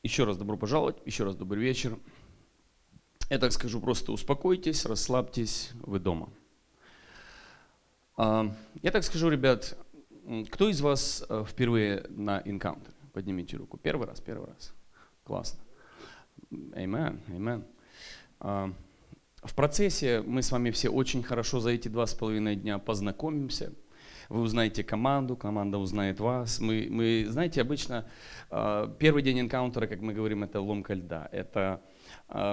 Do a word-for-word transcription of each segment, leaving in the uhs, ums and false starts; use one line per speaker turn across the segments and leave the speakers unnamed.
Еще раз добро пожаловать, еще раз добрый вечер. Я так скажу, просто успокойтесь, расслабьтесь, вы дома. А, Я так скажу, ребят, кто из вас э, впервые на Encounter? Поднимите руку. Первый раз, первый раз. Классно. Amen, amen. А, В процессе мы с вами все очень хорошо за эти два с половиной дня познакомимся. Вы узнаете команду, команда узнает вас. Мы, мы знаете, обычно э, первый день энкаунтера, как мы говорим, это ломка льда. Это э,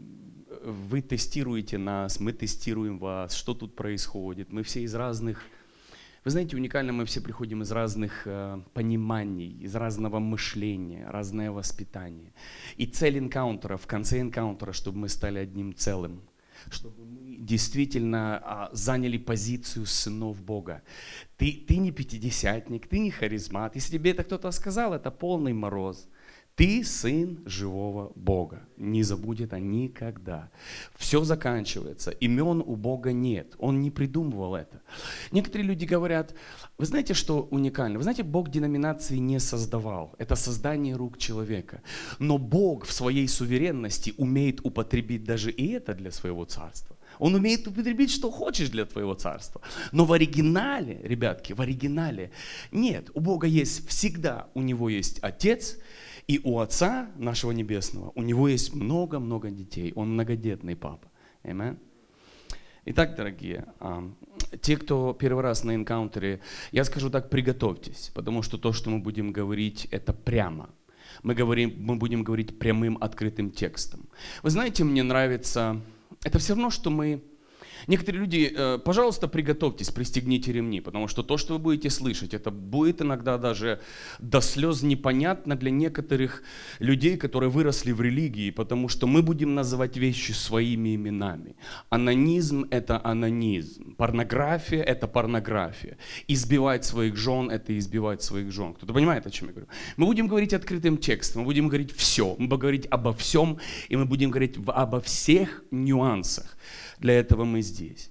вы тестируете нас, мы тестируем вас, что тут происходит. Мы все из разных, вы знаете, уникально мы все приходим из разных э, пониманий, из разного мышления, разное воспитание. И цель энкаунтера, в конце энкаунтера, чтобы мы стали одним целым. Чтобы мы действительно а, заняли позицию сынов Бога. Ты, ты не пятидесятник, ты не харизмат. Если тебе это кто-то сказал, это полный мороз. Ты сын живого Бога. Не забудь это никогда. Все заканчивается. Имен у Бога нет. Он не придумывал это. Некоторые люди говорят, вы знаете, что уникально? Вы знаете, Бог деноминации не создавал. Это создание рук человека. Но Бог в своей суверенности умеет употребить даже и это для своего царства. Он умеет употребить, что хочешь для твоего царства. Но в оригинале, ребятки, в оригинале нет. У Бога есть всегда, у Него есть Отец, и у Отца нашего Небесного, у Него есть много-много детей. Он многодетный папа. Аминь. Итак, дорогие, те, кто первый раз на энкаунтере, я скажу так, приготовьтесь, потому что то, что мы будем говорить, это прямо. Мы, говорим, мы будем говорить прямым, открытым текстом. Вы знаете, мне нравится, это все равно, что мы... Некоторые люди, пожалуйста, приготовьтесь, пристегните ремни, потому что то, что вы будете слышать, это будет иногда даже до слез непонятно для некоторых людей, которые выросли в религии, потому что мы будем называть вещи своими именами. Анонизм – это анонизм, порнография – это порнография, избивать своих жен – это избивать своих жен. Кто-то понимает, о чем я говорю? Мы будем говорить открытым текстом, мы будем говорить все, мы будем говорить обо всем, и мы будем говорить обо всех нюансах. Для этого мы здесь.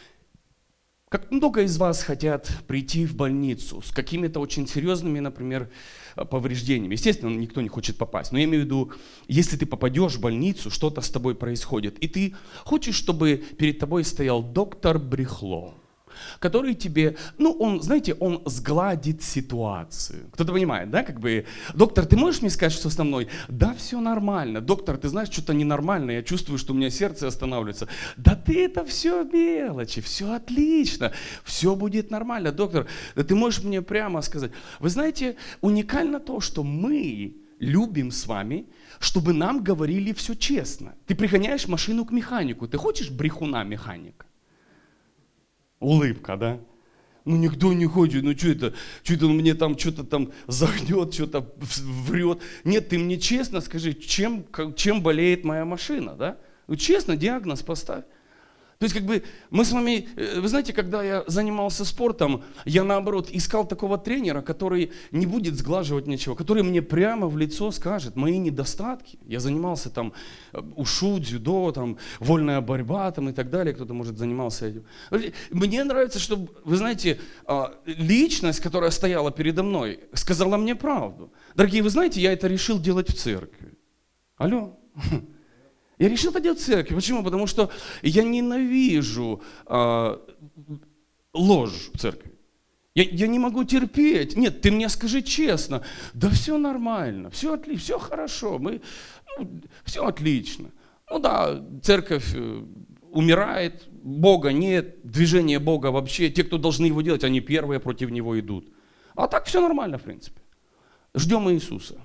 Как много из вас хотят прийти в больницу с какими-то очень серьезными, например, повреждениями. Естественно, никто не хочет попасть. Но я имею в виду, если ты попадешь в больницу, что-то с тобой происходит, и ты хочешь, чтобы перед тобой стоял доктор Брехло, который тебе, ну, он, знаете, он сгладит ситуацию. Кто-то понимает, да, как бы, доктор, ты можешь мне сказать, что со мной? Да, все нормально. Доктор, ты знаешь, что-то ненормально, я чувствую, что у меня сердце останавливается. Да ты это все мелочи, все отлично, все будет нормально. Доктор, да ты можешь мне прямо сказать. Вы знаете, уникально то, что мы любим с вами, чтобы нам говорили все честно. Ты пригоняешь машину к механику, ты хочешь брехуна механика? Улыбка, да? Ну никто не хочет, ну что это, что это он мне там что-то там загнет, что-то врет. Нет, ты мне честно скажи, чем, чем болеет моя машина, да? Ну, честно, диагноз поставь. То есть, как бы, мы с вами, вы знаете, когда я занимался спортом, я, наоборот, искал такого тренера, который не будет сглаживать ничего, который мне прямо в лицо скажет мои недостатки. Я занимался там ушу, дзюдо, там, вольная борьба там, и так далее, кто-то, может, занимался этим. Мне нравится, чтобы, вы знаете, личность, которая стояла передо мной, сказала мне правду. Дорогие, вы знаете, я это решил делать в церкви. Алло? Я решил это делать в церкви. Почему? Потому что я ненавижу э, ложь в церкви. Я, я не могу терпеть. Нет, ты мне скажи честно. Да все нормально, все отлично, все хорошо, мы, ну, все отлично. Ну да, церковь умирает, Бога нет, движение Бога вообще, те, кто должны его делать, они первые против него идут. А так все нормально, в принципе. Ждем Иисуса.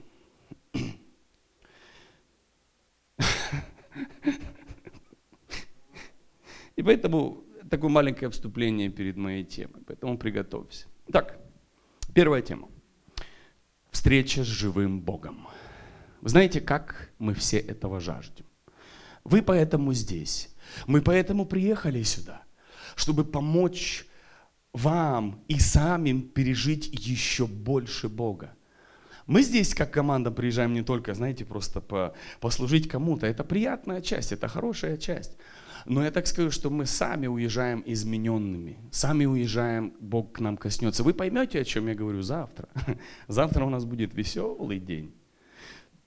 И поэтому такое маленькое вступление перед моей темой. Поэтому приготовься. Так, первая тема. Встреча с живым Богом. Вы знаете, как мы все этого жаждем. Вы поэтому здесь. Мы поэтому приехали сюда, чтобы помочь вам и самим пережить еще больше Бога. Мы здесь, как команда, приезжаем не только, знаете, просто по, послужить кому-то. Это приятная часть, это хорошая часть. Но я так скажу, что мы сами уезжаем измененными. Сами уезжаем, Бог к нам коснется. Вы поймете, о чем я говорю завтра. Завтра у нас будет веселый день.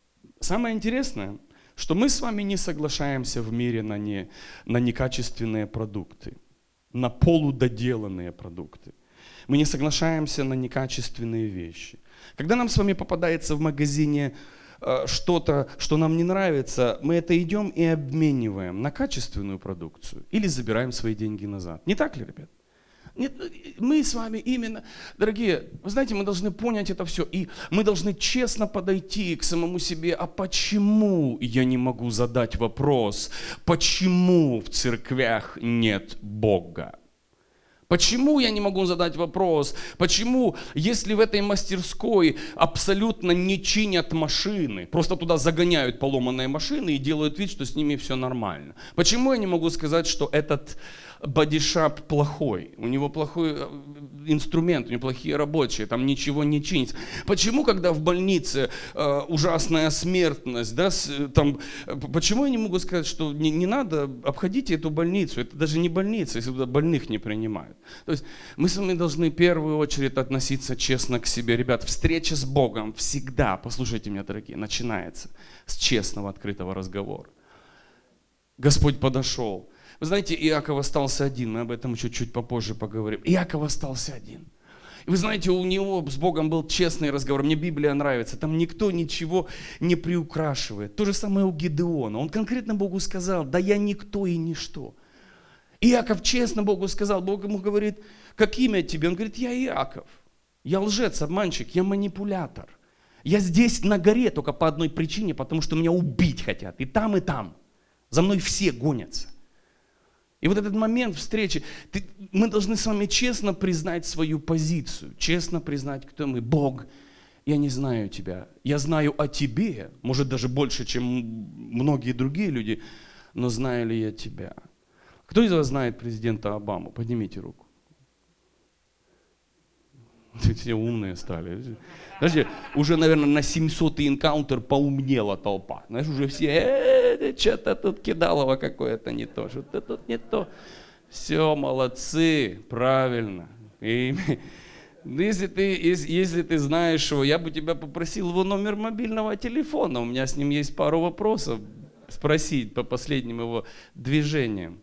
самое интересное, что мы с вами не соглашаемся в мире на, не, на некачественные продукты, на полудоделанные продукты. Мы не соглашаемся на некачественные вещи. Когда нам с вами попадается в магазине э, что-то, что нам не нравится, мы это идем и обмениваем на качественную продукцию или забираем свои деньги назад. Не так ли, ребят? Нет, мы с вами именно, дорогие, вы знаете, мы должны понять это все, и мы должны честно подойти к самому себе, а почему я не могу задать вопрос, почему в церквях нет Бога? Почему я не могу задать вопрос, почему, если в этой мастерской абсолютно не чинят машины, просто туда загоняют поломанные машины и делают вид, что с ними все нормально? Почему я не могу сказать, что этот бодишап плохой, у него плохой инструмент, у него плохие рабочие, там ничего не чинится? Почему, когда в больнице э, ужасная смертность, да, с, там, почему я не могу сказать, что не, не надо, обходите эту больницу, это даже не больница, если туда больных не принимают? То есть мы с вами должны в первую очередь относиться честно к себе. Ребят, встреча с Богом всегда, послушайте меня, дорогие, начинается с честного, открытого разговора. Господь подошел. Вы знаете, Иаков остался один, мы об этом еще чуть попозже поговорим. Иаков остался один. И вы знаете, у него с Богом был честный разговор. Мне Библия нравится, там никто ничего не приукрашивает. То же самое у Гидеона. Он конкретно Богу сказал: да я никто и ничто. Иаков честно Богу сказал, Бог ему говорит: как имя тебе? Он говорит: я Иаков. Я лжец, обманщик, я манипулятор. Я здесь на горе только по одной причине, потому что меня убить хотят. И там, и там. За мной все гонятся. И вот этот момент встречи, ты, мы должны с вами честно признать свою позицию, честно признать, кто мы. Бог, я не знаю тебя, я знаю о тебе, может даже больше, чем многие другие люди, но знаю ли я тебя? Кто из вас знает президента Обаму? Поднимите руку. Все умные стали. Знаете, уже, наверное, на семисотый энкаунтер поумнела толпа. Знаешь, уже все, э, что-то тут кидалово какое-то не то, что-то тут не то. Все, молодцы, правильно. И, если, ты, если, если ты знаешь его, я бы тебя попросил его номер мобильного телефона. У меня с ним есть пару вопросов спросить по последним его движениям.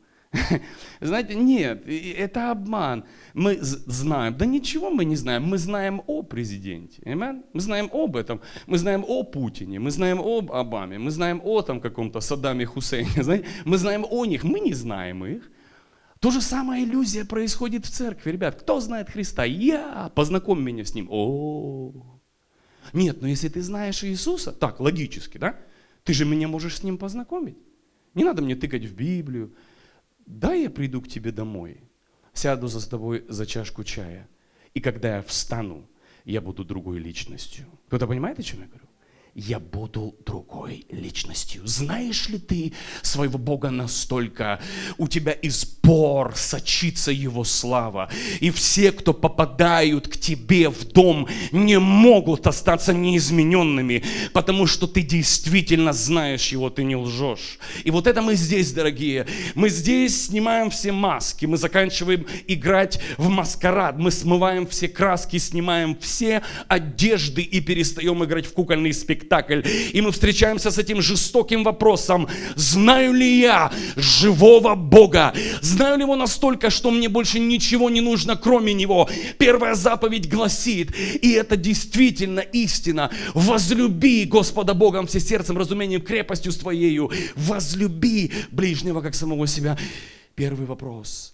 Знаете, нет, это обман. Мы знаем, да ничего мы не знаем, мы знаем о президенте, amen? Мы знаем об этом, мы знаем о Путине, мы знаем об Обаме, мы знаем о там каком-то Саддаме Хусейне, знаете? Мы знаем о них, мы не знаем их. То же самая иллюзия происходит в церкви, ребят. Кто знает Христа? Я, познакомь меня с Ним. О, нет, но если ты знаешь Иисуса, так, логически, да? Ты же меня можешь с Ним познакомить. Не надо мне тыкать в Библию. Да, я приду к тебе домой, сяду за тобой за чашку чая, и когда я встану, я буду другой личностью. Кто-то понимает, о чем я говорю? Я буду другой личностью. Знаешь ли ты своего Бога настолько? У тебя из пор сочится Его слава. И все, кто попадают к тебе в дом, не могут остаться неизмененными, потому что ты действительно знаешь Его, ты не лжешь. И вот это мы здесь, дорогие. Мы здесь снимаем все маски, мы заканчиваем играть в маскарад, мы смываем все краски, снимаем все одежды и перестаем играть в кукольный спектакль. И мы встречаемся с этим жестоким вопросом: знаю ли я живого Бога? Знаю ли Его настолько, что мне больше ничего не нужно, кроме Него? Первая заповедь гласит, и это действительно истина: возлюби Господа Богом всем сердцем, разумением, крепостью своею. Возлюби ближнего, как самого себя. Первый вопрос: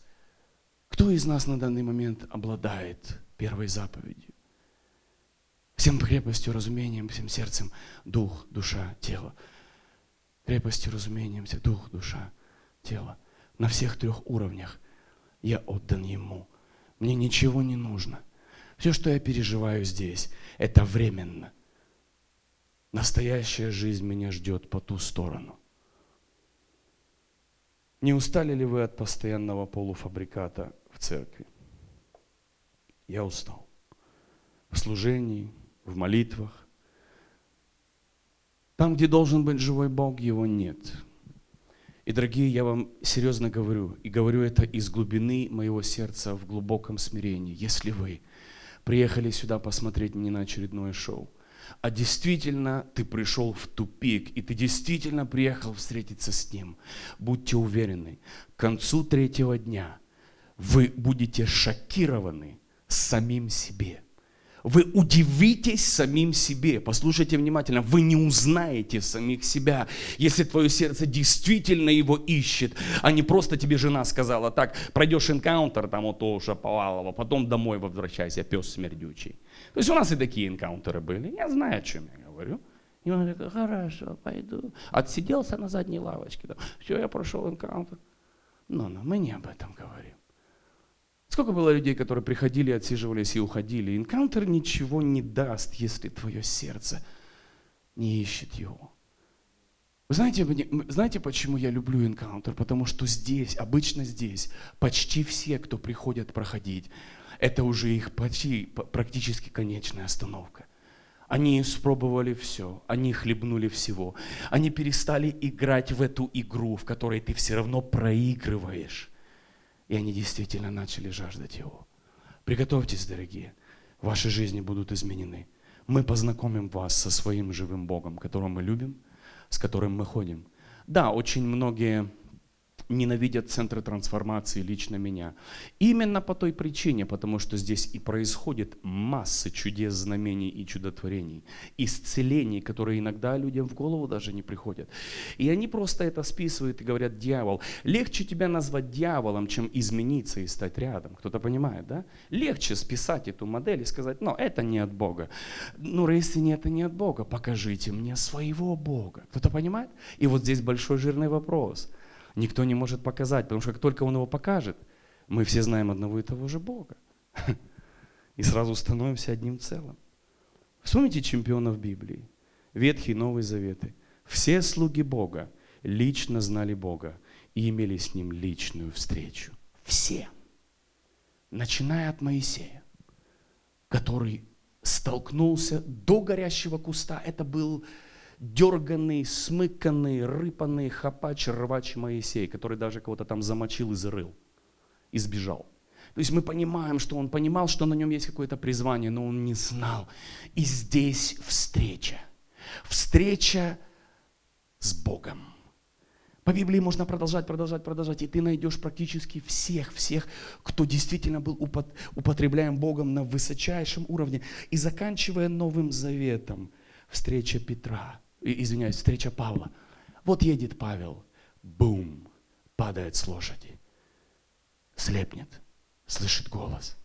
кто из нас на данный момент обладает первой заповедью? Всем крепостью, разумением, всем сердцем, дух, душа, тело. Крепостью, разумением, дух, душа, тело. На всех трех уровнях я отдан Ему. Мне ничего не нужно. Все, что я переживаю здесь, это временно. Настоящая жизнь меня ждет по ту сторону. Не устали ли вы от постоянного полуфабриката в церкви? Я устал. В служении, в молитвах. Там, где должен быть живой Бог, Его нет. И, дорогие, я вам серьезно говорю, и говорю это из глубины моего сердца в глубоком смирении. Если вы приехали сюда посмотреть не на очередное шоу, а действительно ты пришел в тупик, и ты действительно приехал встретиться с Ним, будьте уверены, к концу третьего дня вы будете шокированы самим себе. Вы удивитесь самим себе. Послушайте внимательно, вы не узнаете самих себя, если твое сердце действительно его ищет, а не просто тебе жена сказала: так, пройдешь энкаунтер, там вот у Шаповалова, потом домой возвращайся, пес смердючий. То есть у нас и такие энкаунтеры были. Я знаю, о чем я говорю. И он говорит: хорошо, пойду. Отсиделся на задней лавочке. Все, я прошел энкаунтер. Но, но мы не об этом говорим. Сколько было людей, которые приходили, отсиживались и уходили? Энкаунтер ничего не даст, если твое сердце не ищет его. Вы знаете, знаете, почему я люблю энкаунтер? Потому что здесь, обычно здесь, почти все, кто приходят проходить, это уже их почти, практически конечная остановка. Они испробовали все, они хлебнули всего. Они перестали играть в эту игру, в которой ты все равно проигрываешь. И они действительно начали жаждать Его. Приготовьтесь, дорогие, ваши жизни будут изменены. Мы познакомим вас со своим живым Богом, которого мы любим, с которым мы ходим. Да, очень многие ненавидят центры трансформации, лично меня. Именно по той причине, потому что здесь и происходит масса чудес, знамений и чудотворений, исцелений, которые иногда людям в голову даже не приходят. И они просто это списывают и говорят: дьявол. Легче тебя назвать дьяволом, чем измениться и стать рядом. Кто-то понимает, да? Легче списать эту модель и сказать: но это не от Бога. Ну, если не это не от Бога, покажите мне своего Бога. Кто-то понимает? И вот здесь большой жирный вопрос. Никто не может показать, потому что как только Он его покажет, мы все знаем одного и того же Бога. И сразу становимся одним целым. Вспомните чемпионов Библии, Ветхий и Новый Заветы. Все слуги Бога лично знали Бога и имели с Ним личную встречу. Все. Начиная от Моисея, который столкнулся до горящего куста. Это был дерганный, смыканный, рыпанный хапач, рвач Моисей, который даже кого-то там замочил и зарыл, и сбежал. То есть мы понимаем, что он понимал, что на нем есть какое-то призвание, но он не знал. И здесь встреча. Встреча с Богом. По Библии можно продолжать, продолжать, продолжать, и ты найдешь практически всех, всех, кто действительно был употребляем Богом на высочайшем уровне. И заканчивая Новым Заветом, встреча Петра, извиняюсь, встреча Павла. Вот едет Павел, бум, падает с лошади, слепнет, слышит голос.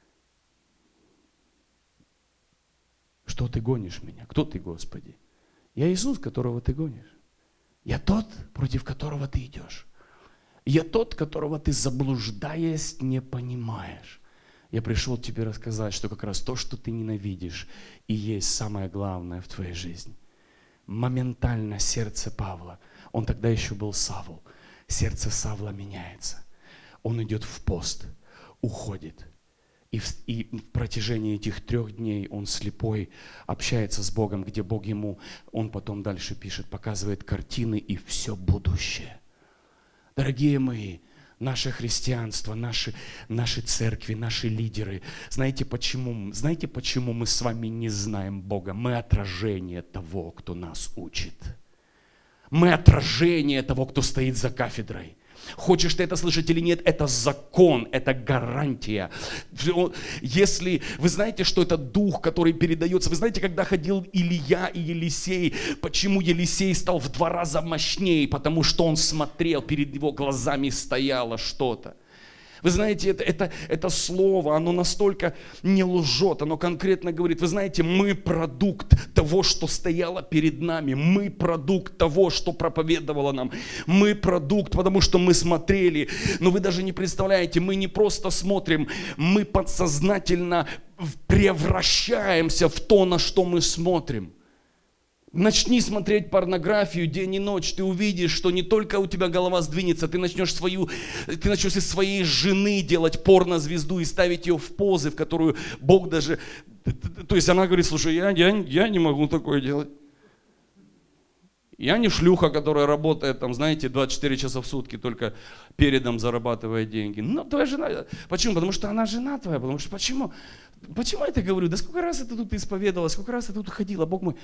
Что ты гонишь меня? Кто ты, Господи? Я Иисус, которого ты гонишь. Я тот, против которого ты идешь. Я тот, которого ты, заблуждаясь, не понимаешь. Я пришел тебе рассказать, что как раз то, что ты ненавидишь, и есть самое главное в твоей жизни. Моментально сердце Павла, он тогда еще был Савл, сердце Савла меняется. Он идет в пост, уходит. И в, и в протяжении этих трех дней он слепой общается с Богом, где Бог ему, он потом дальше пишет, показывает картины и все будущее. Дорогие мои, наше христианство, наши, наши церкви, наши лидеры, знаете почему? Знаете, почему мы с вами не знаем Бога? Мы отражение того, кто нас учит. Мы отражение того, кто стоит за кафедрой. Хочешь ты это слышать или нет, это закон, это гарантия. Если вы знаете, что это дух, который передается, вы знаете, когда ходил Илия и Елисей, почему Елисей стал в два раза мощнее, потому что он смотрел, перед его глазами стояло что-то. Вы знаете, это, это, это слово, оно настолько не лжет, оно конкретно говорит, вы знаете, мы продукт того, что стояло перед нами, мы продукт того, что проповедовало нам, мы продукт, потому что мы смотрели, но вы даже не представляете, мы не просто смотрим, мы подсознательно превращаемся в то, на что мы смотрим. Начни смотреть порнографию день и ночь, ты увидишь, что не только у тебя голова сдвинется, ты начнешь, свою, ты начнешь из своей жены делать порнозвезду и ставить ее в позы, в которую Бог даже... То есть она говорит, слушай, я, я, я не могу такое делать. Я не шлюха, которая работает, там, знаете, двадцать четыре часа в сутки, только передом зарабатывая деньги. Но твоя жена... Почему? Потому что она жена твоя. Потому что почему? Почему я это говорю? Да сколько раз это тут исповедовала, сколько раз это тут ходила, Бог мой.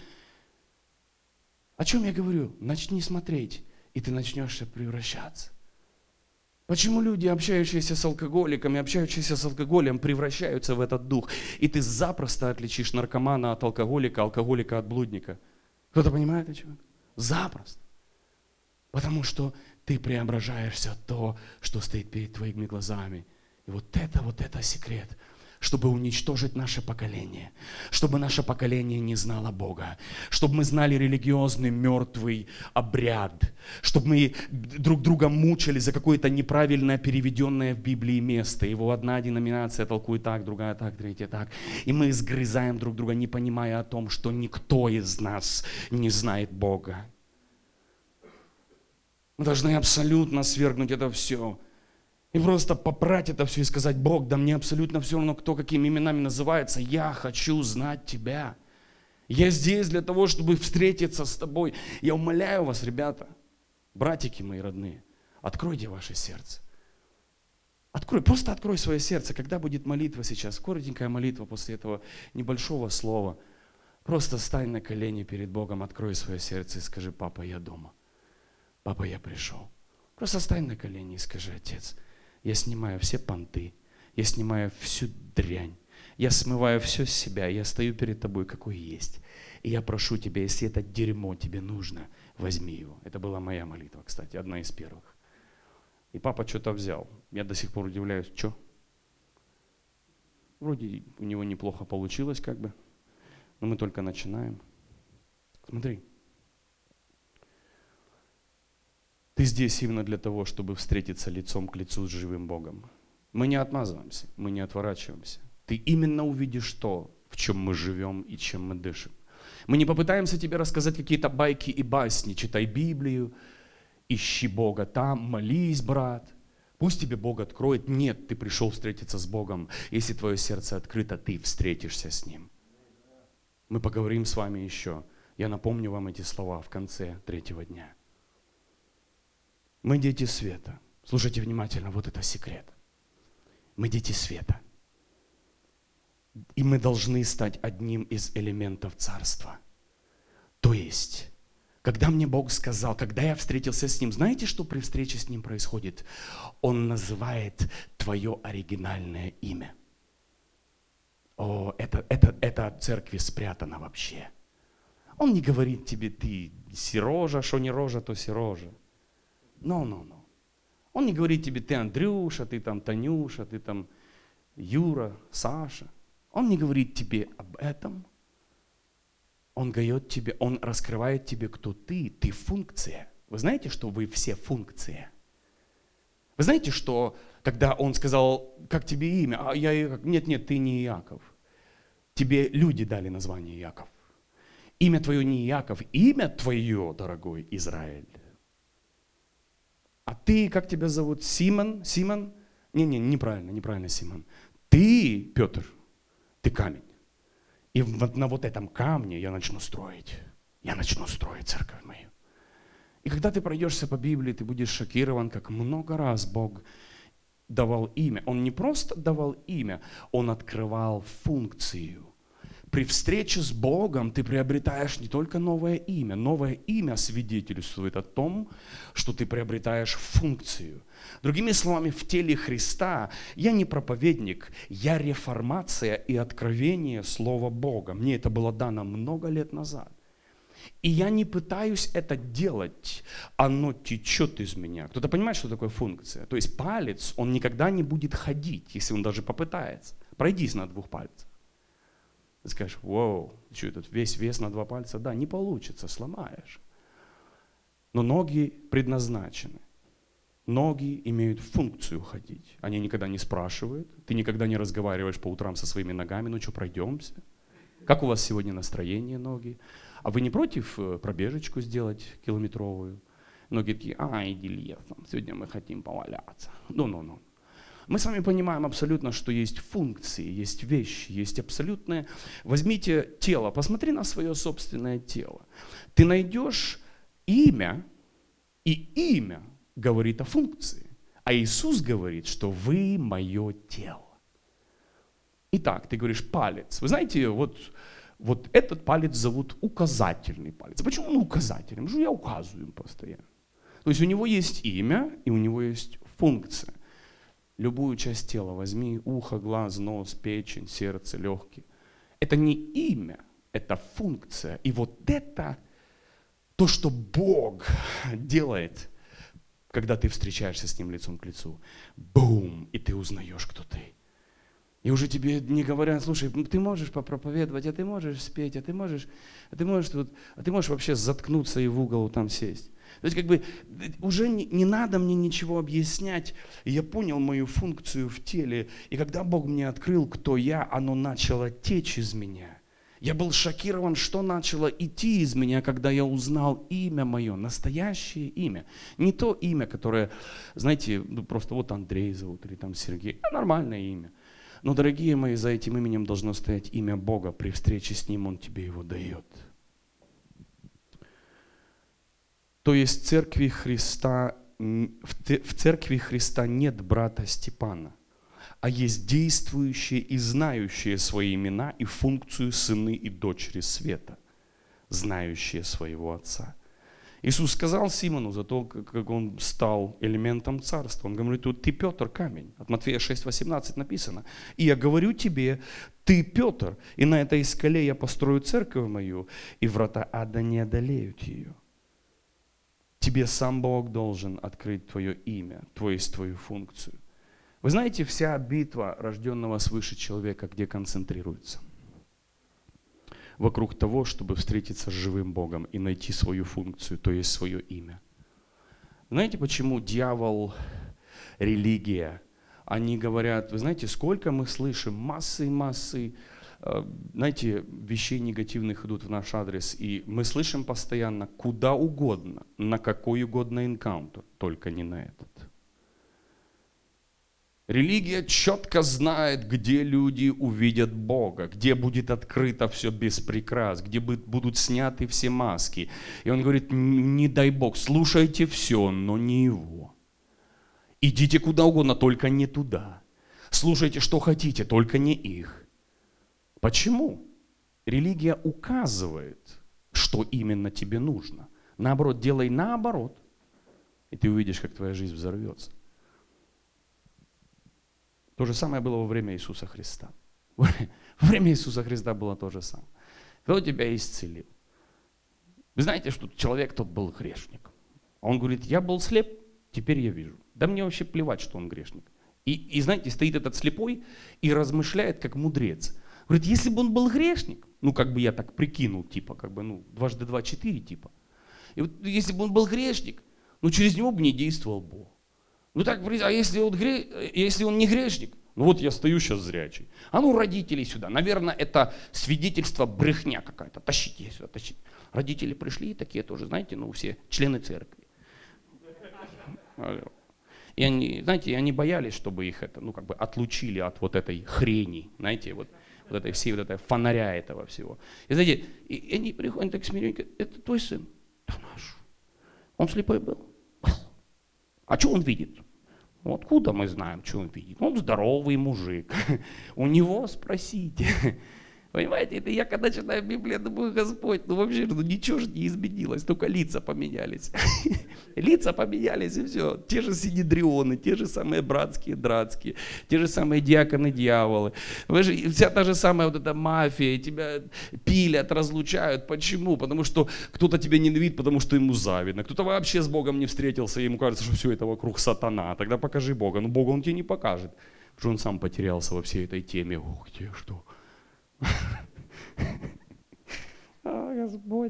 О чем я говорю? Начни смотреть, и ты начнешь превращаться. Почему люди, общающиеся с алкоголиками, общающиеся с алкоголем, превращаются в этот дух? И ты запросто отличишь наркомана от алкоголика, алкоголика от блудника. Кто-то понимает, о чем? Запросто. Потому что ты преображаешься от того, что стоит перед твоими глазами. И вот это, вот это секрет, чтобы уничтожить наше поколение, чтобы наше поколение не знало Бога, чтобы мы знали религиозный мертвый обряд, чтобы мы друг друга мучили за какое-то неправильно переведенное в Библии место. Его одна деноминация толкует так, другая так, третья так. И мы сгрызаем друг друга, не понимая о том, что никто из нас не знает Бога. Мы должны абсолютно свергнуть это все. И просто попрать это все и сказать: Бог, да мне абсолютно все равно, кто какими именами называется. Я хочу знать Тебя. Я здесь для того, чтобы встретиться с Тобой. Я умоляю вас, ребята, братики мои родные, откройте ваше сердце. Открой, просто открой свое сердце. Когда будет молитва сейчас, коротенькая молитва после этого небольшого слова, просто стань на колени перед Богом, открой свое сердце и скажи: папа, я дома. Папа, я пришел. Просто стань на колени и скажи: Отец, я снимаю все понты, я снимаю всю дрянь, я смываю все с себя, я стою перед Тобой, какой есть. И я прошу Тебя, если это дерьмо Тебе нужно, возьми его. Это была моя молитва, кстати, одна из первых. И папа что-то взял. Я до сих пор удивляюсь, что? Вроде у него неплохо получилось как бы, но мы только начинаем. Смотри. Ты здесь именно для того, чтобы встретиться лицом к лицу с живым Богом. Мы не отмазываемся, мы не отворачиваемся. Ты именно увидишь то, в чем мы живем и чем мы дышим. Мы не попытаемся тебе рассказать какие-то байки и басни. Читай Библию, ищи Бога там, молись, брат. Пусть тебе Бог откроет. Нет, ты пришел встретиться с Богом. Если твое сердце открыто, ты встретишься с Ним. Мы поговорим с вами еще. Я напомню вам эти слова в конце третьего дня. Мы дети света. Слушайте внимательно, вот это секрет. Мы дети света. И мы должны стать одним из элементов Царства. То есть, когда мне Бог сказал, когда я встретился с Ним, знаете, что при встрече с Ним происходит? Он называет твое оригинальное имя. О, это, это, это от церкви спрятано вообще. Он не говорит тебе: ты сирожа, что не рожа, то сирожа. No, no, no. Он не говорит тебе: ты Андрюша, ты там Танюша, ты там Юра, Саша. Он не говорит тебе об этом. Он дает тебе, он раскрывает тебе, кто ты. Ты функция. Вы знаете, что вы все функция? Вы знаете, что когда он сказал: как тебе имя? А я, нет, нет, ты не Иаков. Тебе люди дали название Иаков. Имя твое не Иаков, имя твое, дорогой Израиль. А ты, как тебя зовут? Симон? Симон? Не-не, неправильно, неправильно, Симон. Ты, Петр, ты камень. И вот на вот этом камне я начну строить. Я начну строить церковь мою. И когда ты пройдешься по Библии, ты будешь шокирован, как много раз Бог давал имя. Он не просто давал имя, Он открывал функцию. При встрече с Богом ты приобретаешь не только новое имя. Новое имя свидетельствует о том, что ты приобретаешь функцию. Другими словами, в теле Христа я не проповедник, я реформация и откровение Слова Бога. Мне это было дано много лет назад. И я не пытаюсь это делать, оно течет из меня. Кто-то понимает, что такое функция? То есть палец, он никогда не будет ходить, если он даже попытается. Пройдись на двух пальцах. Ты скажешь: вау, что этот весь вес на два пальца? Да, не получится, сломаешь. Но ноги предназначены. Ноги имеют функцию ходить. Они никогда не спрашивают. Ты никогда не разговариваешь по утрам со своими ногами: ну что, пройдемся? Как у вас сегодня настроение, ноги? А вы не против пробежечку сделать километровую? Ноги такие: а, иди лесом, сегодня мы хотим поваляться. Ну-ну-ну. Мы с вами понимаем абсолютно, что есть функции, есть вещи, есть абсолютные. Возьмите тело, посмотри на свое собственное тело. Ты найдешь имя, и имя говорит о функции. А Иисус говорит, что вы мое тело. Итак, ты говоришь палец. Вы знаете, вот, вот этот палец зовут указательный палец. А почему он указательный? Потому что я указываю им постоянно. То есть у него есть имя и у него есть функция. Любую часть тела возьми, ухо, глаз, нос, печень, сердце, легкие. Это не имя, это функция. И вот это то, что Бог делает, когда ты встречаешься с Ним лицом к лицу. Бум! И ты узнаешь, кто ты. И уже тебе не говорят, слушай, ты можешь попроповедовать, а ты можешь спеть, а ты можешь, а ты можешь, тут, а ты можешь вообще заткнуться и в угол там сесть. То есть как бы уже не, не надо мне ничего объяснять. И я понял мою функцию в теле. И когда Бог мне открыл, кто я, оно начало течь из меня. Я был шокирован, что начало идти из меня, когда я узнал имя мое, настоящее имя. Не то имя, которое, знаете, ну просто вот Андрей зовут или там Сергей. А нормальное имя. Но, дорогие мои, за этим именем должно стоять имя Бога. При встрече с Ним Он тебе его дает. То есть в церкви Христа, в церкви Христа нет брата Степана, а есть действующие и знающие свои имена и функцию сыны и дочери света, знающие своего Отца. Иисус сказал Симону за то, как он стал элементом царства. Он говорит, вот ты Петр, камень. От Матфея шесть восемнадцать написано. И я говорю тебе, ты Петр, и на этой скале я построю церковь мою, и врата ада не одолеют ее. Тебе сам Бог должен открыть твое имя, то есть твою функцию. Вы знаете, вся битва рожденного свыше человека где концентрируется? Вокруг того, чтобы встретиться с живым Богом и найти свою функцию, то есть свое имя. Знаете, почему дьявол, религия, они говорят, вы знаете, сколько мы слышим, массы и массы, знаете, вещей негативных идут в наш адрес, и мы слышим постоянно куда угодно, на какой угодно энкаунтер, только не на этот. Религия четко знает, где люди увидят Бога, где будет открыто все без прикрас, где будут сняты все маски. И он говорит, не дай Бог, слушайте все, но не Его. Идите куда угодно, только не туда. Слушайте, что хотите, только не их. Почему? Религия указывает, что именно тебе нужно. Наоборот, делай наоборот, и ты увидишь, как твоя жизнь взорвется. То же самое было во время Иисуса Христа. Во время Иисуса Христа было то же самое. Кто тебя исцелил? Вы знаете, что человек тот был грешник. Он говорит, я был слеп, теперь я вижу. Да мне вообще плевать, что он грешник. И, и знаете, стоит этот слепой и размышляет, как мудрец. Говорит, если бы он был грешник, ну как бы я так прикинул, типа, как бы, ну, дважды два четыре, типа. И вот если бы он был грешник, ну через него бы не действовал Бог. Ну так, а если он, гре... если он не грешник? Ну вот я стою сейчас зрячий. А ну родители сюда. Наверное, это свидетельство брехня какая-то. Тащите сюда, тащите. Родители пришли такие тоже, знаете, ну все члены церкви. И они, знаете, они боялись, чтобы их это, ну как бы отлучили от вот этой хрени, знаете, вот, вот этой всей вот этой фонаря этого всего. И знаете, и они приходят так смиренно, это твой сын? Да наш. Он слепой был. А что он видит? Ну, откуда мы знаем, что он видит? Он здоровый мужик. У него спросите. Понимаете, это я когда читаю Библию, я думаю, Господь, ну вообще, ну ничего же не изменилось, только лица поменялись. Лица поменялись и все. Те же синедрионы, те же самые братские, дратские, те же самые диаконы, дьяволы. Вы же, вся та же самая вот эта мафия, тебя пилят, разлучают. Почему? Потому что кто-то тебя ненавидит, потому что ему завидно. Кто-то вообще с Богом не встретился, и ему кажется, что все это вокруг сатана. Тогда покажи Бога. Но Бога он тебе не покажет, потому что он сам потерялся во всей этой теме. Ух, тебе что? О, Господь.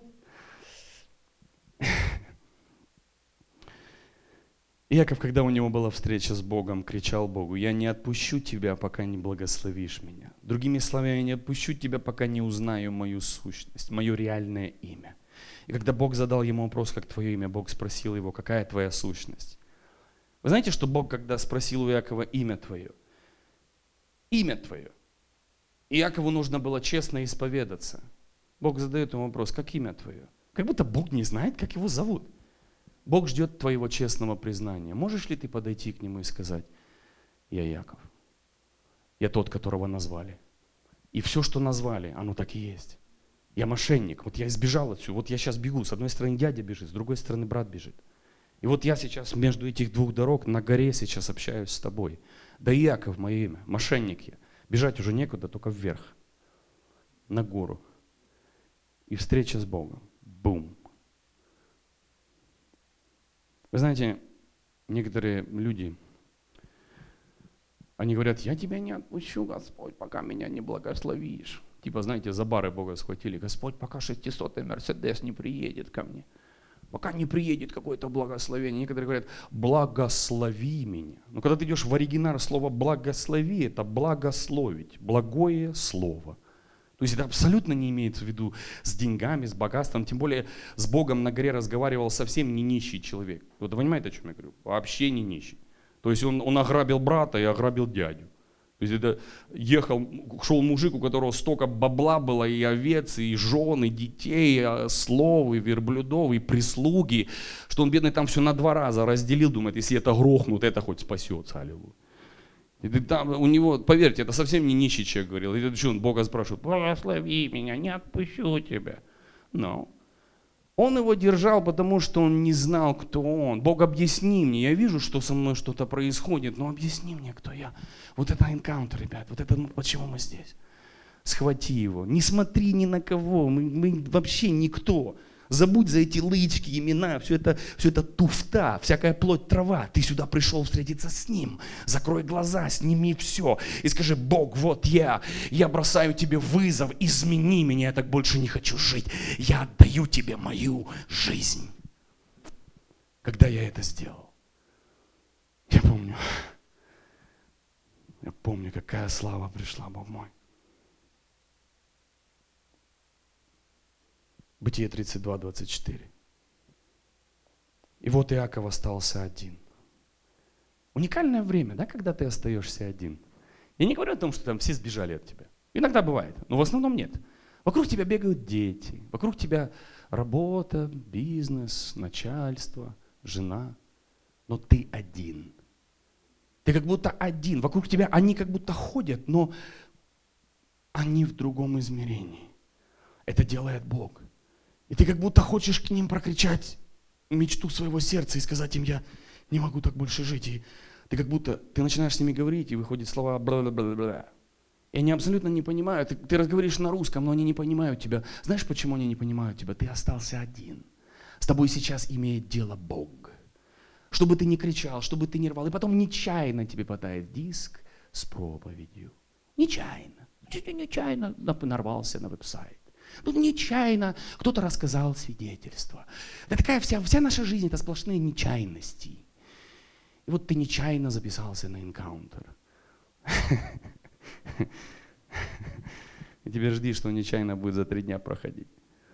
Иаков, когда у него была встреча с Богом, кричал Богу, я не отпущу тебя, пока не благословишь меня. Другими словами, я не отпущу тебя, пока не узнаю мою сущность, мое реальное имя. И когда Бог задал ему вопрос, как твое имя, Бог спросил его, какая твоя сущность. Вы знаете, что Бог, когда спросил у Иакова имя твое, имя твое, Иакову нужно было честно исповедаться. Бог задает ему вопрос, как имя твое? Как будто Бог не знает, как его зовут. Бог ждет твоего честного признания. Можешь ли ты подойти к нему и сказать, я Иаков, я тот, которого назвали, И все, что назвали, оно так и есть. Я мошенник, вот я избежал отсюда, вот я сейчас бегу. С одной стороны дядя бежит, с другой стороны брат бежит. И вот я сейчас между этих двух дорог на горе сейчас общаюсь с тобой. Да Иаков мое имя, мошенник я. Бежать уже некуда, только вверх, на гору. И встреча с Богом. Бум. Вы знаете, некоторые люди, они говорят, я тебя не отпущу, Господь, пока меня не благословишь. Типа, знаете, за бары Бога схватили. Господь, пока шестисотый Мерседес не приедет ко мне. Пока не приедет какое-то благословение. Некоторые говорят, благослови меня. Но когда ты идешь в оригинал, слово благослови, это благословить, благое слово. То есть это абсолютно не имеется в виду с деньгами, с богатством. Тем более с Богом на горе разговаривал совсем не нищий человек. Вы понимаете, о чем я говорю? Вообще не нищий. То есть он, он ограбил брата и ограбил дядю. То есть это ехал, шел мужик, у которого столько бабла было, и овец, и жен, и детей, и слов, и верблюдов, и прислуги, что он, бедный, там все на два раза разделил, думает, если это грохнут, это хоть спасется, аллилуйя. И там у него, поверьте, это совсем не нищий человек говорил. И это что, он Бога спрашивает, благослови меня, не отпущу тебя. Но он его держал, потому что он не знал, кто он. Бог, объясни мне, я вижу, что со мной что-то происходит, но объясни мне, кто я. Вот это энкаунтер, ребят, вот это, ну, почему мы здесь. Схвати его, не смотри ни на кого, мы, мы вообще никто. Забудь за эти лычки, имена, все это, все это туфта, всякая плоть, трава. Ты сюда пришел встретиться с Ним. Закрой глаза, сними все и скажи, Бог, вот я, я бросаю тебе вызов, измени меня, я так больше не хочу жить. Я отдаю тебе мою жизнь. Когда я это сделал, я помню, я помню, какая слава пришла, Бог мой. Бытие тридцать два, двадцать четыре. И вот Иаков остался один. Уникальное время, да, когда ты остаешься один. Я не говорю о том, что там все сбежали от тебя. Иногда бывает, но в основном нет. Вокруг тебя бегают дети, вокруг тебя работа, бизнес, начальство, жена. Но ты один. Ты как будто один. Вокруг тебя они как будто ходят, но они в другом измерении. Это делает Бог. И ты как будто хочешь к ним прокричать мечту своего сердца и сказать им, я не могу так больше жить. И ты как будто, ты начинаешь с ними говорить, и выходят слова бла-бла-бла-бла. И они абсолютно не понимают. Ты, ты разговариваешь на русском, но они не понимают тебя. Знаешь, почему они не понимают тебя? Ты остался один. С тобой сейчас имеет дело Бог. Чтобы ты не кричал, чтобы ты не рвал. И потом нечаянно тебе попадает диск с проповедью. Нечаянно. Чуть-чуть нечаянно нарвался на веб-сайт. Тут нечаянно кто-то рассказал свидетельство. Это такая вся, вся наша жизнь, это сплошные нечаянности. И вот ты нечаянно записался на энкаунтер. И теперь жди, что нечаянно будет за три дня проходить.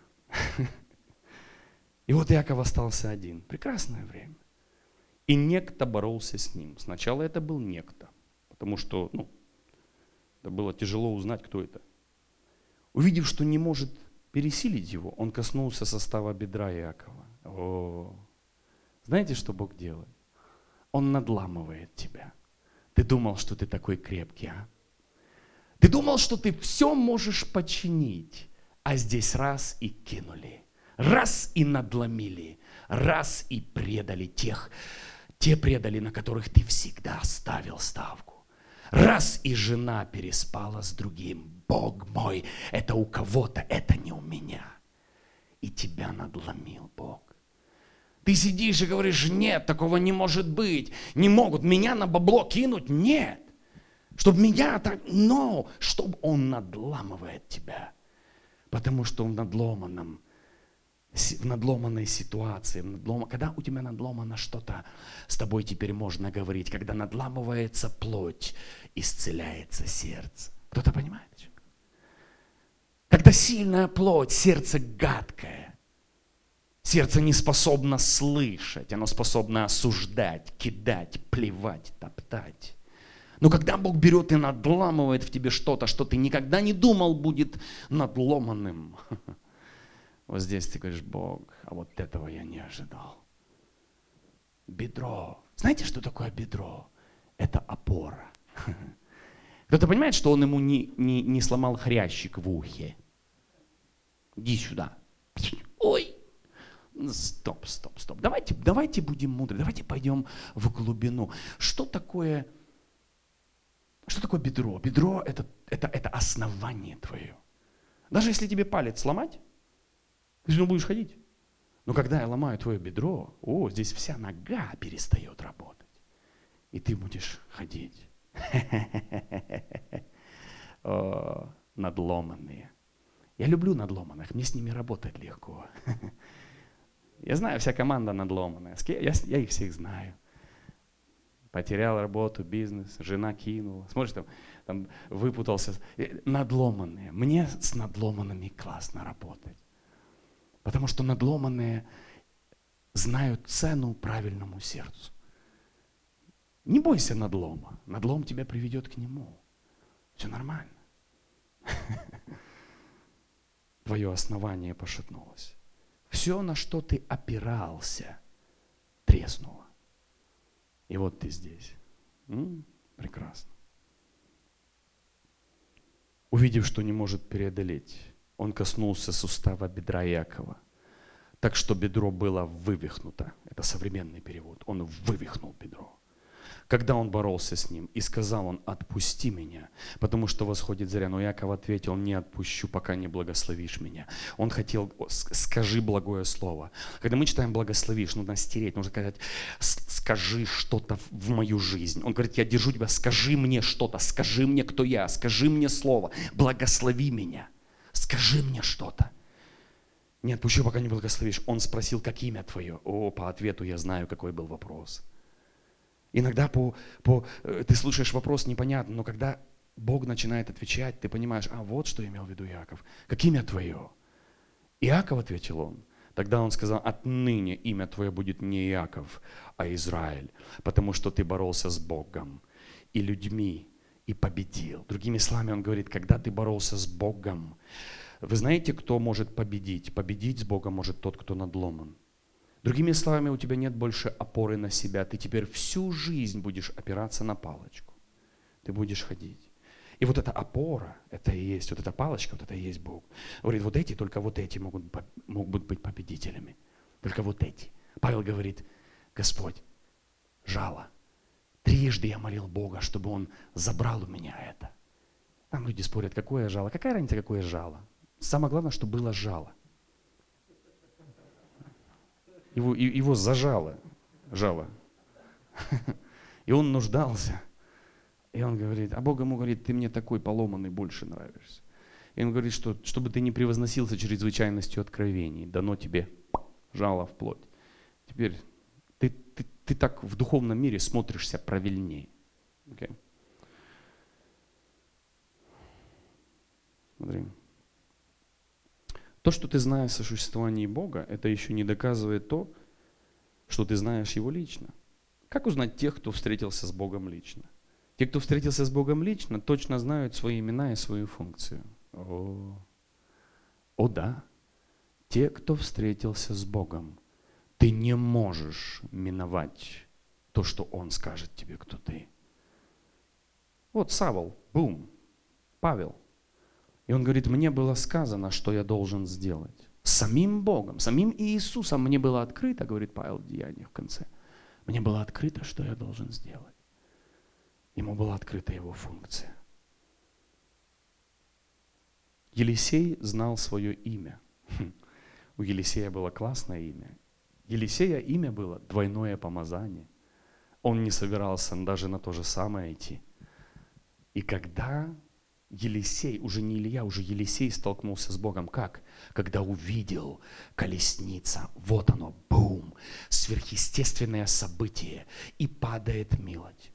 И вот Иаков остался один. Прекрасное время. И некто боролся с ним. Сначала это был некто, потому что, ну, это было тяжело узнать, кто это. Увидев, что не может пересилить его, он коснулся состава бедра Иакова. О, знаете, что Бог делает? Он надламывает тебя. Ты думал, что ты такой крепкий, а? Ты думал, что ты все можешь починить, а здесь раз и кинули, раз и надломили, раз и предали тех, те предали, на которых ты всегда ставил ставку. Раз и жена переспала с другим. Бог мой, это у кого-то, это не у меня. И тебя надломил Бог. Ты сидишь и говоришь, нет, такого не может быть. Не могут меня на бабло кинуть? Нет. Чтобы меня так, но, чтобы он надламывает тебя. Потому что в надломанном, в надломанной ситуации, в надлом... когда у тебя надломано что-то, с тобой теперь можно говорить, когда надламывается плоть, исцеляется сердце. Кто-то понимает? Когда сильная плоть, сердце гадкое, сердце не способно слышать, оно способно осуждать, кидать, плевать, топтать. Но когда Бог берет и надламывает в тебе что-то, что ты никогда не думал будет надломанным, вот здесь ты говоришь, Бог, а вот этого я не ожидал. Бедро. Знаете, что такое бедро? Это опора. Кто-то понимает, что он ему не, не, не сломал хрящик в ухе? Иди сюда. Ой. Стоп, стоп, стоп. Давайте, давайте будем мудры, давайте пойдем в глубину. Что такое, что такое бедро? Бедро это, это, это основание твое. Даже если тебе палец сломать, ты же будешь ходить. Но когда я ломаю твое бедро, о, здесь вся нога перестает работать. И ты будешь ходить. О, надломанные. Я люблю надломанных, мне с ними работать легко. Я знаю, вся команда надломанная. Я, я их всех знаю. Потерял работу, бизнес, жена кинула. Смотришь, там, там выпутался. Надломанные. Мне с надломанными классно работать. Потому что надломанные знают цену правильному сердцу. Не бойся надлома. Надлом тебя приведет к нему. Все нормально. Твое основание пошатнулось. Все, на что ты опирался, треснуло. И вот ты здесь. М-м, прекрасно. Увидев, что не может преодолеть, он коснулся сустава бедра Иакова, так что бедро было вывихнуто. Это современный перевод. Он вывихнул бедро. Когда он боролся с ним, и сказал он: отпусти меня, потому что восходит заря. Но Иаков ответил: не отпущу, пока не благословишь меня. Он хотел: скажи благое слово. Когда мы читаем благословишь, нужно стереть, нужно сказать: скажи что-то в мою жизнь. Он говорит: я держу тебя, скажи мне что-то, скажи мне, кто я, скажи мне слово, благослови меня, скажи мне что-то. Не отпущу, пока не благословишь. Он спросил: как имя твое? О, по ответу я знаю, какой был вопрос. Иногда по, по, ты слышишь вопрос непонятно, но когда Бог начинает отвечать, ты понимаешь: а вот что имел в виду Иаков. Как имя твое? Иаков, ответил он. Тогда он сказал: отныне имя твое будет не Иаков, а Израиль, потому что ты боролся с Богом и людьми и победил. Другими словами, он говорит: когда ты боролся с Богом, вы знаете, кто может победить? Победить с Богом может тот, кто надломан. Другими словами, у тебя нет больше опоры на себя. Ты теперь всю жизнь будешь опираться на палочку. Ты будешь ходить. И вот эта опора, это и есть, вот эта палочка, вот это и есть Бог. Говорит: вот эти, только вот эти могут, могут быть победителями. Только вот эти. Павел говорит: Господь, жало. Трижды я молил Бога, чтобы Он забрал у меня это. Там люди спорят: какое жало? Какая разница, какое жало? Самое главное, чтобы было жало. Его, его зажало, жало. И он нуждался. И он говорит, а Бог ему говорит: ты мне такой поломанный больше нравишься. И он говорит, что чтобы ты не превозносился чрезвычайностью откровений, дано тебе жало в плоть. Теперь ты, ты, ты так в духовном мире смотришься правильнее. Okay? Смотри. То, что ты знаешь о существовании Бога, это еще не доказывает то, что ты знаешь Его лично. Как узнать тех, кто встретился с Богом лично? Те, кто встретился с Богом лично, точно знают свои имена и свою функцию. О, О да, те, кто встретился с Богом, ты не можешь миновать то, что Он скажет тебе, кто ты. Вот Савл, бум, Павел. И он говорит: мне было сказано, что я должен сделать. Самим Богом, самим Иисусом мне было открыто, говорит Павел в Деяниях в конце. Мне было открыто, что я должен сделать. Ему была открыта его функция. Елисей знал свое имя. У Елисея было классное имя. Елисея имя было двойное помазание. Он не собирался даже на то же самое идти. И когда Елисей, уже не Илья, уже Елисей столкнулся с Богом. Как? Когда увидел колесница, вот оно, бум, сверхъестественное событие, и падает милость.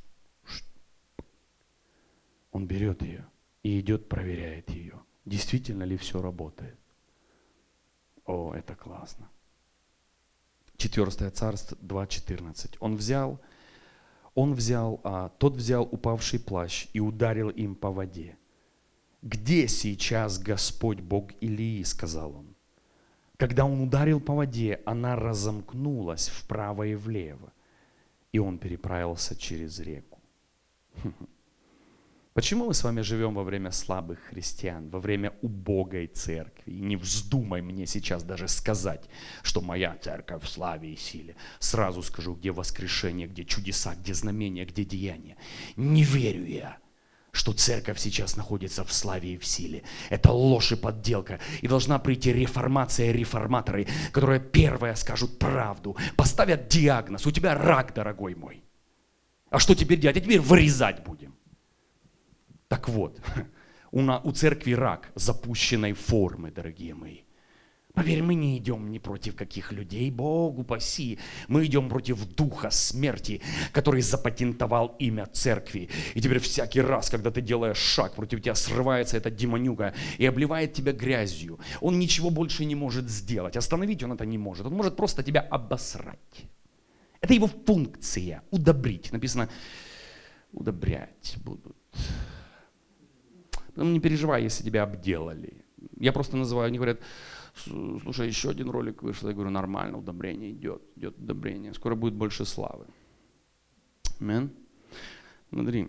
Он берет ее и идет, проверяет ее. Действительно ли все работает? О, это классно. Четвёртое царство два четырнадцать. Он взял Он взял, а, тот взял упавший плащ и ударил им по воде. «Где сейчас Господь Бог Илии?» – сказал он. Когда он ударил по воде, она разомкнулась вправо и влево, и он переправился через реку. Почему мы с вами живем во время слабых христиан, во время убогой церкви? И не вздумай мне сейчас даже сказать, что моя церковь в славе и силе. Сразу скажу, где воскрешение, где чудеса, где знамения, где деяния. Не верю я, что церковь сейчас находится в славе и в силе. Это ложь и подделка. И должна прийти реформация, реформаторы, которые первые скажут правду, поставят диагноз. У тебя рак, дорогой мой. А что теперь делать? А теперь вырезать будем. Так вот, у, на, у церкви рак запущенной формы, дорогие мои. Поверь, мы не идем ни против каких людей, Бог упаси. Мы идем против духа смерти, который запатентовал имя церкви. И теперь всякий раз, когда ты делаешь шаг, против тебя срывается эта демонюга и обливает тебя грязью. Он ничего больше не может сделать. Остановить он это не может. Он может просто тебя обосрать. Это его функция – удобрить. Написано, удобрять будут. Поэтому не переживай, если тебя обделали. Я просто называю, они говорят, слушай, еще один ролик вышел. Я говорю, нормально, удобрение идет, идет удобрение. Скоро будет больше славы. Аминь. Смотри.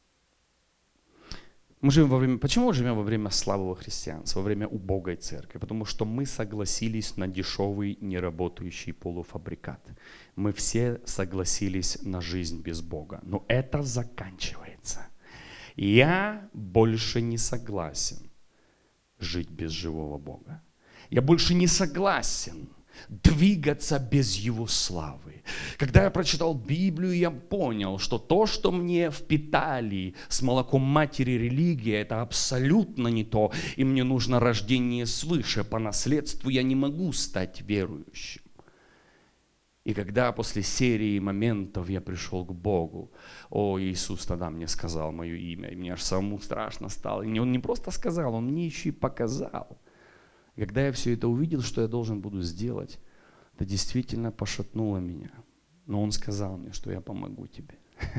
Мы живем во время, почему мы живем во время слабого христианства, во время убогой церкви? Потому что мы согласились на дешевый, неработающий полуфабрикат. Мы все согласились на жизнь без Бога. Но это заканчивается. Я больше не согласен жить без живого Бога. Я больше не согласен двигаться без Его славы. Когда я прочитал Библию, я понял, что то, что мне впитали с молоком матери религия, это абсолютно не то, и мне нужно рождение свыше. По наследству я не могу стать верующим. И когда после серии моментов я пришел к Богу, о, Иисус тогда мне сказал мое имя, и мне аж самому страшно стало. И Он не просто сказал, Он мне еще и показал. И когда я все это увидел, что я должен буду сделать, это действительно пошатнуло меня. Но Он сказал мне, что я помогу тебе.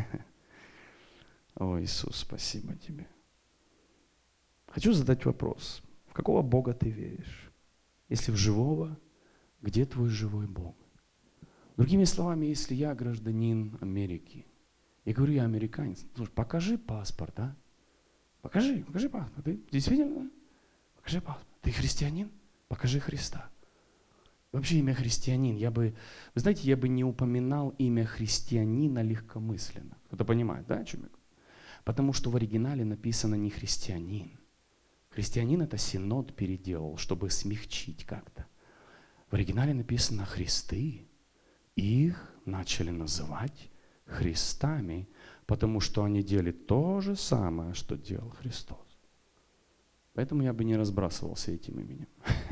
О, Иисус, спасибо тебе. Хочу задать вопрос. В какого Бога ты веришь? Если в живого, где твой живой Бог? Другими словами, если я гражданин Америки, я говорю, я американец, слушай, покажи паспорт, а? Покажи, покажи паспорт. Ты действительно? Покажи паспорт. Ты христианин? Покажи Христа. Вообще имя христианин, я бы, вы знаете, я бы не упоминал имя христианина легкомысленно. Кто-то понимает, да, о чем я говорю? Потому что в оригинале написано не христианин. Христианин это Синод переделал, чтобы смягчить как-то. В оригинале написано Христы. Их начали называть Христами, потому что они делали то же самое, что делал Христос. Поэтому я бы не разбрасывался этим именем.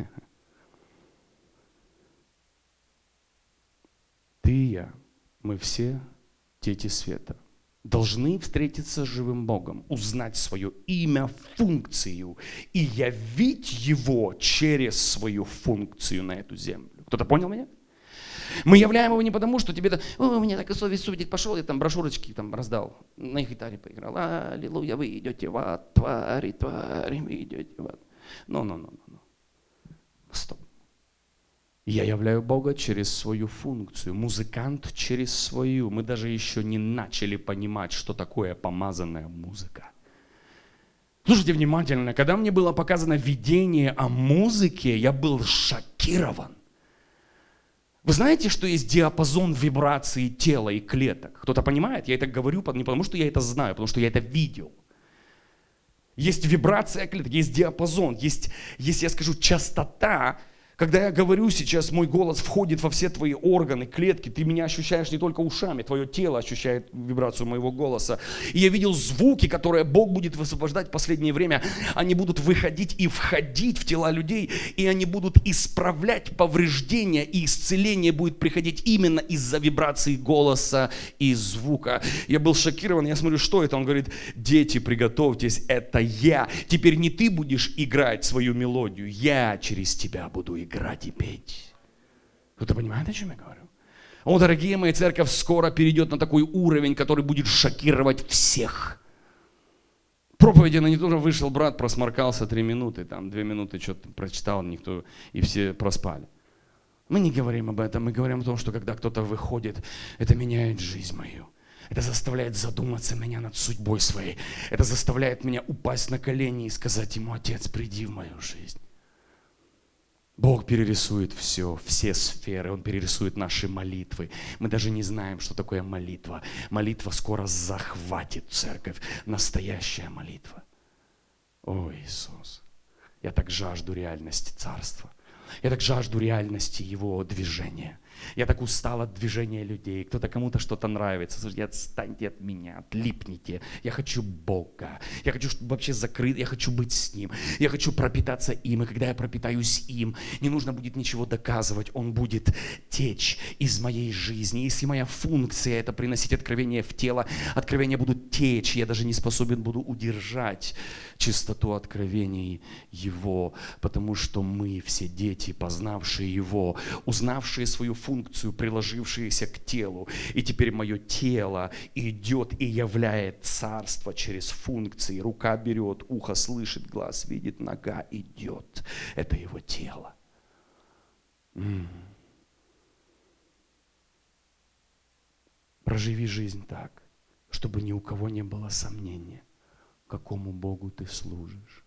Ты и я, мы все дети света, должны встретиться с живым Богом, узнать свое имя, функцию и явить Его через свою функцию на эту землю. Кто-то понял меня? Мы являем его не потому, что тебе это, о, у меня такая совесть судить, пошел, я там брошюрочки там раздал, на их гитаре поиграл. Аллилуйя, вы идете в ад, твари, твари, вы идете в ад. Но, но, но, но. Стоп. Я являю Бога через свою функцию, музыкант через свою. Мы даже еще не начали понимать, что такое помазанная музыка. Слушайте внимательно, когда мне было показано видение о музыке, я был шокирован. Вы знаете, что есть диапазон вибрации тела и клеток? Кто-то понимает? Я это говорю не потому, что я это знаю, потому что я это видел. Есть вибрация клеток, есть диапазон, есть, есть, я скажу, частота. Когда я говорю сейчас, мой голос входит во все твои органы, клетки, ты меня ощущаешь не только ушами, твое тело ощущает вибрацию моего голоса. И я видел звуки, которые Бог будет высвобождать в последнее время. Они будут выходить и входить в тела людей, и они будут исправлять повреждения, и исцеление будет приходить именно из-за вибрации голоса и звука. Я был шокирован, я смотрю, что это? Он говорит, дети, приготовьтесь, это я. Теперь не ты будешь играть свою мелодию, я через тебя буду играть. Играть и петь. Кто-то понимает, о чем я говорю? О, дорогие мои, церковь скоро перейдет на такой уровень, который будет шокировать всех. Проповеди на нее вышел брат, просморкался три минуты, там две минуты что-то прочитал, никто, и все проспали. Мы не говорим об этом, мы говорим о том, что когда кто-то выходит, это меняет жизнь мою. Это заставляет задуматься меня над судьбой своей. Это заставляет меня упасть на колени и сказать ему: Отец, приди в мою жизнь. Бог перерисует все, все сферы, Он перерисует наши молитвы. Мы даже не знаем, что такое молитва. Молитва скоро захватит церковь. Настоящая молитва. О, Иисус, я так жажду реальности Царства. Я так жажду реальности Его движения. Я так устал от движения людей. Кто-то кому-то что-то нравится. Слушайте, отстаньте от меня, отлипните. Я хочу Бога. Я хочу, чтобы вообще закрыть. Я хочу быть с Ним. Я хочу пропитаться им. И когда я пропитаюсь им, не нужно будет ничего доказывать. Он будет течь из моей жизни. Если моя функция это приносить откровение в тело, откровения будут течь. Я даже не способен буду удержать чистоту откровений Его. Потому что мы все дети, познавшие Его, узнавшие свою функцию, функцию, приложившиеся к телу. И теперь мое тело идет и являет царство через функции. Рука берет, ухо слышит, глаз видит, нога идет. Это его тело. М-м. Проживи жизнь так, чтобы ни у кого не было сомнения, какому Богу ты служишь.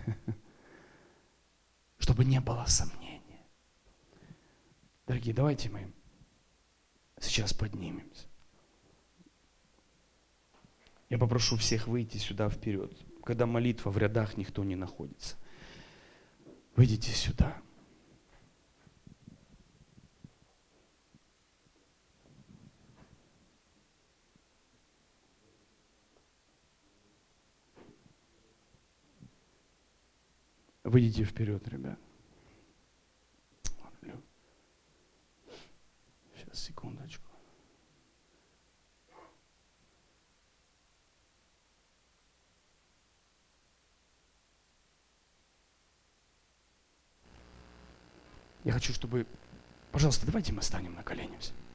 Чтобы не было сомнений. Дорогие, давайте мы сейчас поднимемся. Я попрошу всех выйти сюда вперед. Когда молитва, в рядах никто не находится. Выйдите сюда. Выйдите вперед, ребят. Секундочку. Я хочу, чтобы... Пожалуйста, давайте мы станем на колени.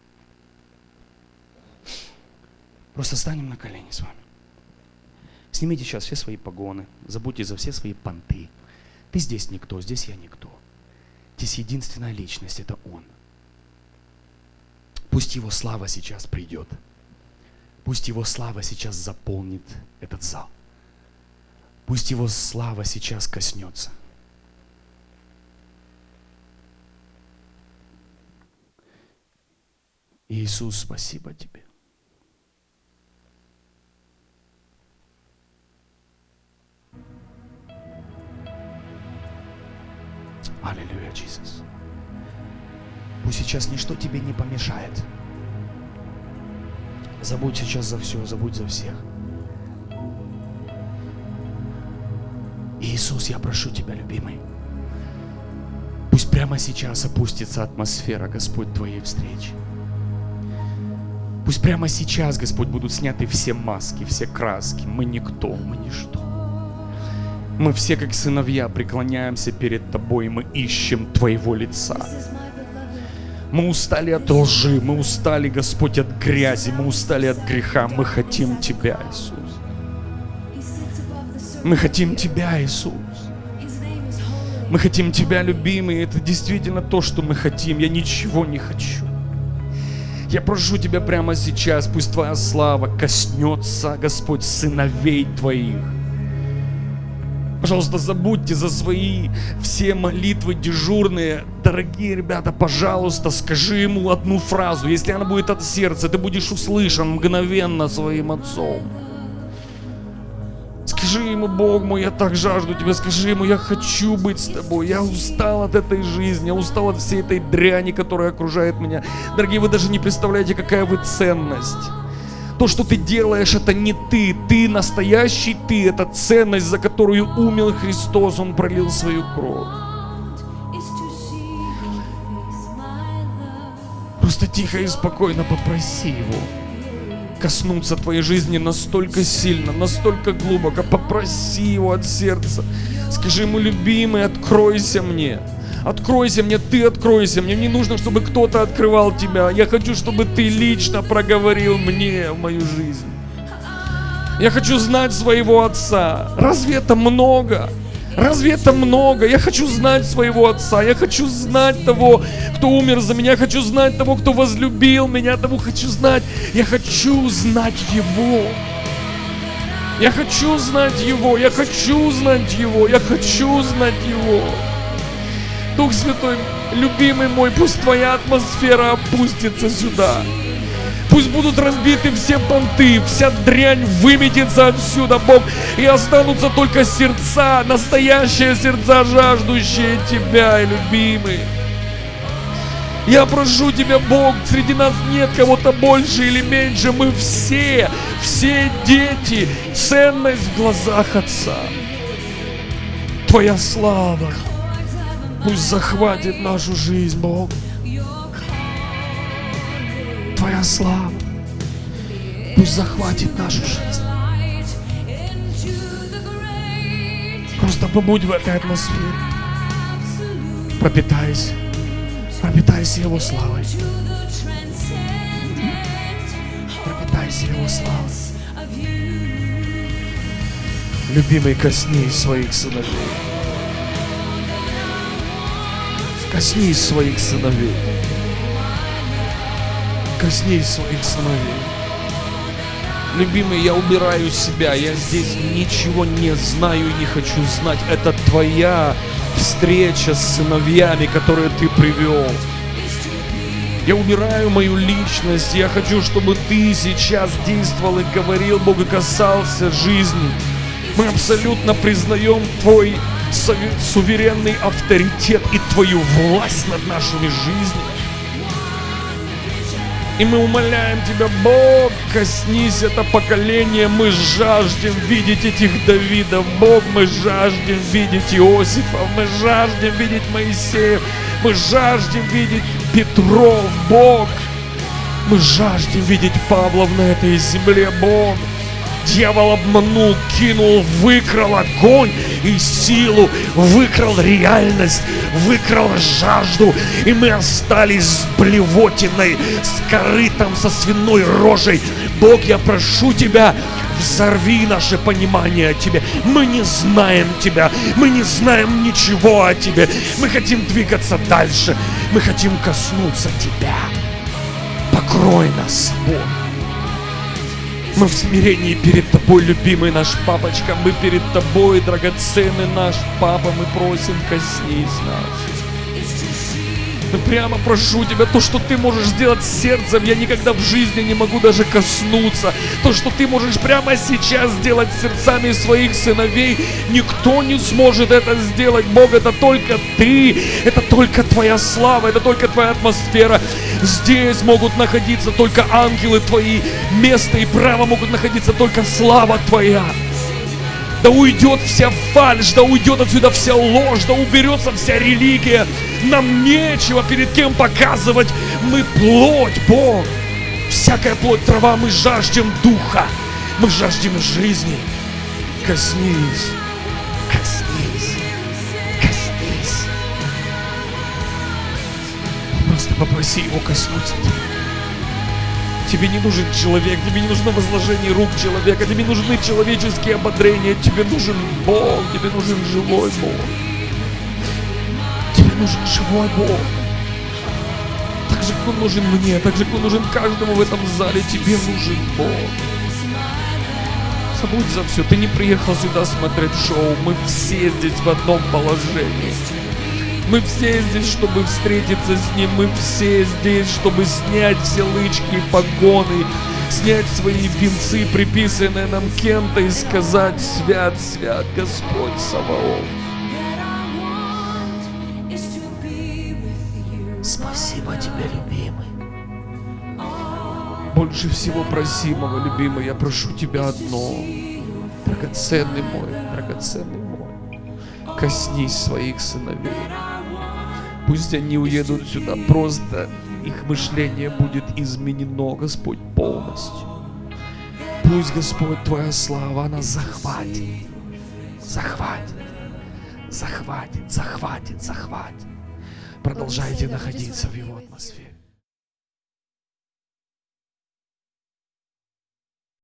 Просто станем на колени с вами. Снимите сейчас все свои погоны. Забудьте за все свои понты. Ты здесь никто, здесь я никто. Здесь единственная личность, это Он. Пусть Его слава сейчас придет. Пусть Его слава сейчас заполнит этот зал. Пусть Его слава сейчас коснется. Иисус, спасибо Тебе. Аллилуйя, Иисус. Пусть сейчас ничто тебе не помешает. Забудь сейчас за все, забудь за всех. Иисус, я прошу Тебя, любимый, пусть прямо сейчас опустится атмосфера, Господь, Твоей встречи. Пусть прямо сейчас, Господь, будут сняты все маски, все краски. Мы никто, мы ничто. Мы все, как сыновья, преклоняемся перед Тобой, и мы ищем Твоего лица. Мы устали от лжи, мы устали, Господь, от грязи, мы устали от греха. Мы хотим Тебя, Иисус. Мы хотим Тебя, Иисус. Мы хотим Тебя, любимый. Это действительно то, что мы хотим. Я ничего не хочу. Я прошу Тебя прямо сейчас, пусть Твоя слава коснется, Господь, сыновей Твоих. Пожалуйста, забудьте за свои все молитвы дежурные. Дорогие ребята, пожалуйста, скажи ему одну фразу. Если она будет от сердца, ты будешь услышан мгновенно своим Отцом. Скажи ему: Бог мой, я так жажду Тебя. Скажи ему: я хочу быть с Тобой. Я устал от этой жизни, я устал от всей этой дряни, которая окружает меня. Дорогие, вы даже не представляете, какая вы ценность. То, что ты делаешь, это не ты. Ты настоящий ты. Это ценность, за которую умер Христос. Он пролил свою кровь. Просто тихо и спокойно попроси Его коснуться твоей жизни настолько сильно, настолько глубоко. Попроси Его от сердца. Скажи Ему: любимый, откройся мне. Откройся мне, Ты откройся мне. Мне не нужно, чтобы кто-то открывал Тебя. Я хочу, чтобы Ты лично проговорил мне в мою жизнь. Я хочу знать своего Отца. Разве это много? Разве это много? Я хочу знать своего Отца. Я хочу знать того, кто умер за меня. Я хочу знать того, кто возлюбил меня. Того хочу знать. Я хочу знать Его. Я хочу знать Его. Я хочу знать Его. Я хочу знать Его. Дух Святой, любимый мой, пусть Твоя атмосфера опустится сюда. Пусть будут разбиты все понты, вся дрянь выметится отсюда, Бог, и останутся только сердца, настоящие сердца, жаждущие Тебя, любимый. Я прошу Тебя, Бог, среди нас нет кого-то больше или меньше, мы все, все дети, ценность в глазах Отца. Твоя слава пусть захватит нашу жизнь, Бог. Твоя слава пусть захватит нашу жизнь. Просто побудь в этой атмосфере. Пропитайся. Пропитайся Его славой. Пропитайся Его славой. Любимый, коснись своих сыновей. Коснись своих сыновей. Коснись своих сыновей. Любимый, я убираю себя. Я здесь ничего не знаю и не хочу знать. Это Твоя встреча с сыновьями, которые Ты привел. Я убираю мою личность. Я хочу, чтобы Ты сейчас действовал и говорил, Бог, и касался жизни. Мы абсолютно признаем Твой суверенный авторитет и Твою власть над нашими жизнями. И мы умоляем Тебя, Бог, коснись это поколение. Мы жаждем видеть этих Давидов. Бог, мы жаждем видеть Иосифов. Мы жаждем видеть Моисеев. Мы жаждем видеть Петров, Бог. Мы жаждем видеть Павлов на этой земле, Бог. Дьявол обманул, кинул, выкрал огонь и силу, выкрал реальность, выкрал жажду, и мы остались с блевотиной, с корытом, со свиной рожей. Бог, я прошу Тебя, взорви наше понимание о Тебе. Мы не знаем Тебя, мы не знаем ничего о Тебе. Мы хотим двигаться дальше, мы хотим коснуться Тебя. Покрой нас, Бог. Мы в смирении перед Тобой, любимый наш папочка. Мы перед Тобой, драгоценный наш папа. Мы просим, коснись нас. Мы прямо прошу Тебя, то, что Ты можешь сделать с сердцем, я никогда в жизни не могу даже коснуться. То, что Ты можешь прямо сейчас сделать с сердцами своих сыновей, никто не сможет это сделать. Бог, это только Ты, это только Твоя слава, это только Твоя атмосфера. Здесь могут находиться только ангелы Твои, место и право могут находиться только слава Твоя. Да уйдет вся фальшь, да уйдет отсюда вся ложь, да уберется вся религия. Нам нечего перед кем показывать. Мы плоть, Бог. Всякая плоть трава, мы жаждем духа. Мы жаждем жизни. Коснись, коснись, коснись. Просто попроси Его коснуться тебя. Тебе не нужен человек, тебе не нужно возложение рук человека, тебе нужны человеческие ободрения, тебе нужен Бог, тебе нужен живой Бог. Тебе нужен живой Бог. Так же, как Он нужен мне, так же, как Он нужен каждому в этом зале, тебе нужен Бог. Забудь за все, ты не приехал сюда смотреть шоу, мы все здесь в одном положении. Мы все здесь, чтобы встретиться с Ним. Мы все здесь, чтобы снять все лычки и погоны, снять свои венцы, приписанные нам кем-то, и сказать: свят, свят Господь Саваоф. Спасибо Тебе, любимый. Больше всего просимого, любимый, я прошу Тебя одно. Драгоценный мой, драгоценный мой, коснись своих сыновей. Пусть они уедут сюда, просто их мышление будет изменено, Господь, полностью. Пусть, Господь, Твоя слава, она захватит, захватит, захватит, захватит, захватит. Продолжайте находиться в Его атмосфере.